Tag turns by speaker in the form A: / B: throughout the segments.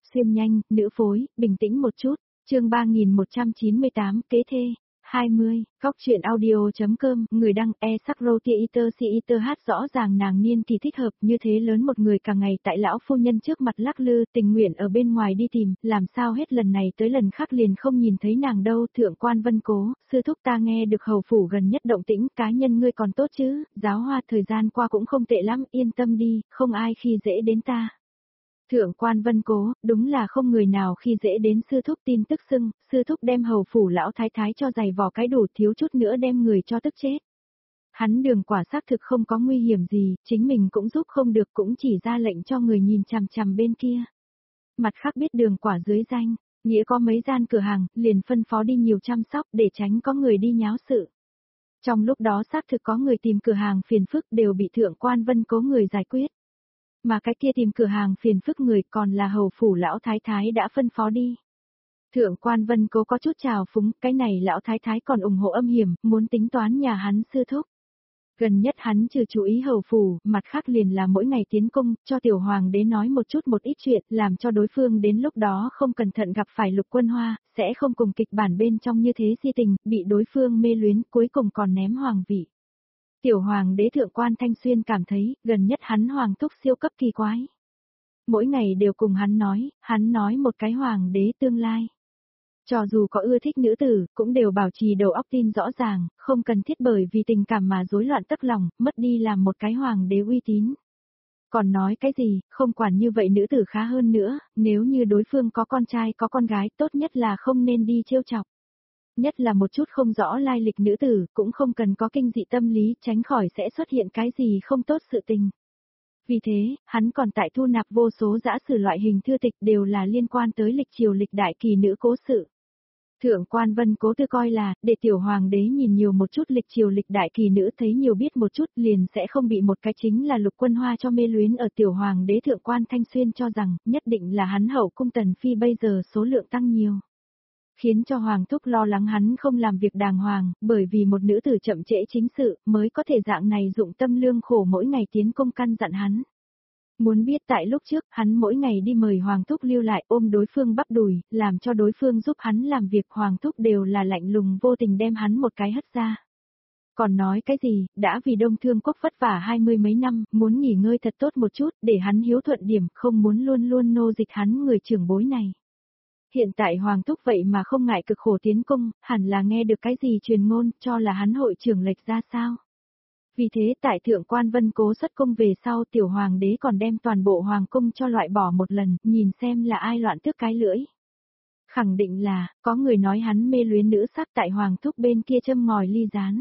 A: Xuyên nhanh, nữ phối, bình tĩnh một chút. Chương 3198, kế thê. 20, góc truyện audio.com, người đăng Sakro Theater Theater hát rõ ràng nàng niên kỳ thích hợp như thế lớn một người cả ngày tại lão phu nhân trước mặt lắc lư tình nguyện ở bên ngoài đi tìm, làm sao hết lần này tới lần khác liền không nhìn thấy nàng đâu. Thượng quan Vân Cố, sư thúc ta nghe được hầu phủ gần nhất động tĩnh, cá nhân ngươi còn tốt chứ, giáo hoa thời gian qua cũng không tệ lắm, yên tâm đi, không ai khi dễ đến ta. Thượng quan Vân Cố, đúng là không người nào khi dễ đến sư thúc. Tin tức xưng, sư thúc đem hầu phủ lão thái thái cho giày vò cái đủ, thiếu chút nữa đem người cho tức chết. Hắn Đường quả xác thực không có nguy hiểm gì, chính mình cũng giúp không được, cũng chỉ ra lệnh cho người nhìn chằm chằm bên kia. Mặt khác biết Đường quả dưới danh, nghĩa có mấy gian cửa hàng, liền phân phó đi nhiều chăm sóc để tránh có người đi nháo sự. Trong lúc đó xác thực có người tìm cửa hàng phiền phức đều bị Thượng quan Vân Cố người giải quyết. Mà cái kia tìm cửa hàng phiền phức người còn là hầu phủ lão thái thái đã phân phó đi. Thượng quan Vân Cố có chút trào phúng, cái này lão thái thái còn ủng hộ âm hiểm, muốn tính toán nhà hắn sư thúc. Gần nhất hắn trừ chú ý hầu phủ, mặt khác liền là mỗi ngày tiến cung, cho tiểu hoàng đế nói một chút một ít chuyện, làm cho đối phương đến lúc đó không cẩn thận gặp phải Lục Quân Hoa, sẽ không cùng kịch bản bên trong như thế si tình, bị đối phương mê luyến, cuối cùng còn ném hoàng vị. Tiểu hoàng đế Thượng quan Thanh Xuyên cảm thấy, gần nhất hắn hoàng thúc siêu cấp kỳ quái. Mỗi ngày đều cùng hắn nói một cái hoàng đế tương lai. Cho dù có ưa thích nữ tử, cũng đều bảo trì đầu óc tin rõ ràng, không cần thiết bởi vì tình cảm mà rối loạn tức lòng, mất đi làm một cái hoàng đế uy tín. Còn nói cái gì, không quản như vậy nữ tử khá hơn nữa, nếu như đối phương có con trai có con gái, tốt nhất là không nên đi trêu chọc. Nhất là một chút không rõ lai lịch nữ tử, cũng không cần có kinh dị tâm lý, tránh khỏi sẽ xuất hiện cái gì không tốt sự tình. Vì thế, hắn còn tại thu nạp vô số dã sử loại hình thư tịch đều là liên quan tới lịch triều lịch đại kỳ nữ cố sự. Thượng quan Vân Cố tự coi là, để tiểu hoàng đế nhìn nhiều một chút lịch triều lịch đại kỳ nữ, thấy nhiều biết một chút liền sẽ không bị một cái chính là Lục Quân Hoa cho mê luyến. Ở tiểu hoàng đế Thượng quan Thanh Xuyên cho rằng, nhất định là hắn hậu cung tần phi bây giờ số lượng tăng nhiều. Khiến cho hoàng thúc lo lắng hắn không làm việc đàng hoàng, bởi vì một nữ tử chậm trễ chính sự, mới có thể dạng này dụng tâm lương khổ mỗi ngày tiến công căn dặn hắn. Muốn biết tại lúc trước, hắn mỗi ngày đi mời hoàng thúc lưu lại ôm đối phương bắp đùi, làm cho đối phương giúp hắn làm việc, hoàng thúc đều là lạnh lùng vô tình đem hắn một cái hất ra. Còn nói cái gì, đã vì Đông Thương Quốc vất vả 20 mấy năm, muốn nghỉ ngơi thật tốt một chút, để hắn hiếu thuận điểm, không muốn luôn luôn nô dịch hắn người trưởng bối này. Hiện tại hoàng thúc vậy mà không ngại cực khổ tiến cung, hẳn là nghe được cái gì truyền ngôn, cho là hắn hội trưởng lệch ra sao. Vì thế tại Thượng quan Vân Cố xuất cung về sau, tiểu hoàng đế còn đem toàn bộ hoàng cung cho loại bỏ một lần, nhìn xem là ai loạn tước cái lưỡi. Khẳng định là, có người nói hắn mê luyến nữ sắc tại hoàng thúc bên kia châm ngòi ly gián.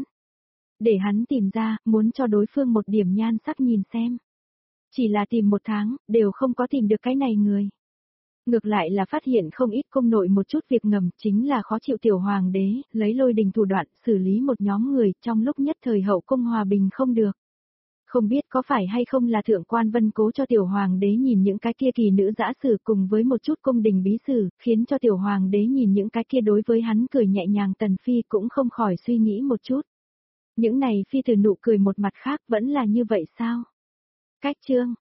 A: Để hắn tìm ra, muốn cho đối phương một điểm nhan sắc nhìn xem. Chỉ là tìm một tháng, đều không có tìm được cái này người. Ngược lại là phát hiện không ít cung nội một chút việc ngầm, chính là khó chịu tiểu hoàng đế, lấy lôi đình thủ đoạn, xử lý một nhóm người, trong lúc nhất thời hậu cung hòa bình không được. Không biết có phải hay không là Thượng quan Vân Cố cho tiểu hoàng đế nhìn những cái kia kỳ nữ dã sử cùng với một chút cung đình bí sử, khiến cho tiểu hoàng đế nhìn những cái kia đối với hắn cười nhẹ nhàng tần phi cũng không khỏi suy nghĩ một chút. Những này phi từ nụ cười một mặt khác vẫn là như vậy sao? Cách chương,